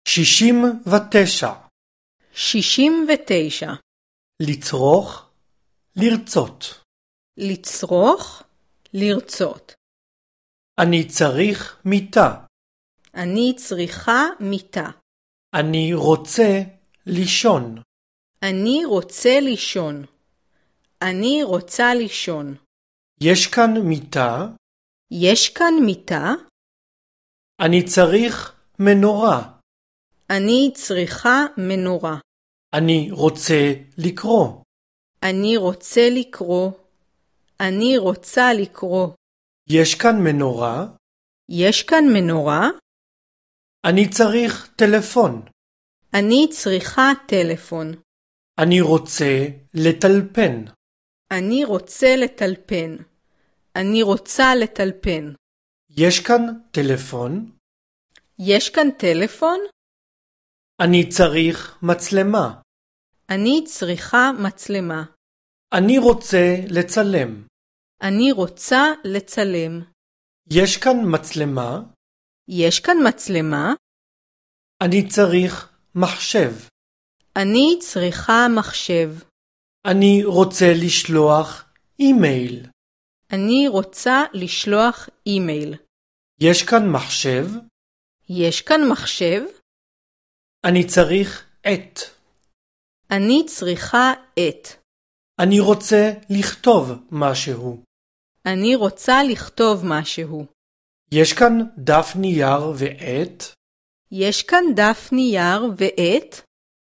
69. 69. לצרוך, לרצות. לצרוך, לרצות. אני צריך מיטה. אני צריכה מיטה. אני רוצה לישון. אני רוצה לישון. אני רוצה לישון. יש כאן מיטה. יש כאן מיטה. אני צריך מנורה. אני צריכה מנורה. אני רוצה לקרוא. אני רוצה לקרוא. אני רוצה לקרוא. יש כאן מנורה. יש כאן מנורה. אני צריך טלפון. אני צריכה טלפון. אני רוצה לטלפן. אני רוצה לטלפן. אני רוצה לטלפן. יש כאן טלפון. יש כאן טלפון? אני צריך מצלמה. אני צריכה מצלמה. אני רוצה לצלם. אני רוצה לצלם. יש כאן מצלמה. יש כאן מצלמה? אני צריך מחשב. אני צריכה מחשב. אני רוצה לשלוח אימייל. אני רוצה לשלוח אימייל. יש כאן מחשב. יש כאן מחשב? אני צריך את. אני צריכה את. אני רוצה לכתוב משהו. אני רוצה לכתוב משהו. יש כאן דף נייר ועט. יש כאן דף נייר ועט?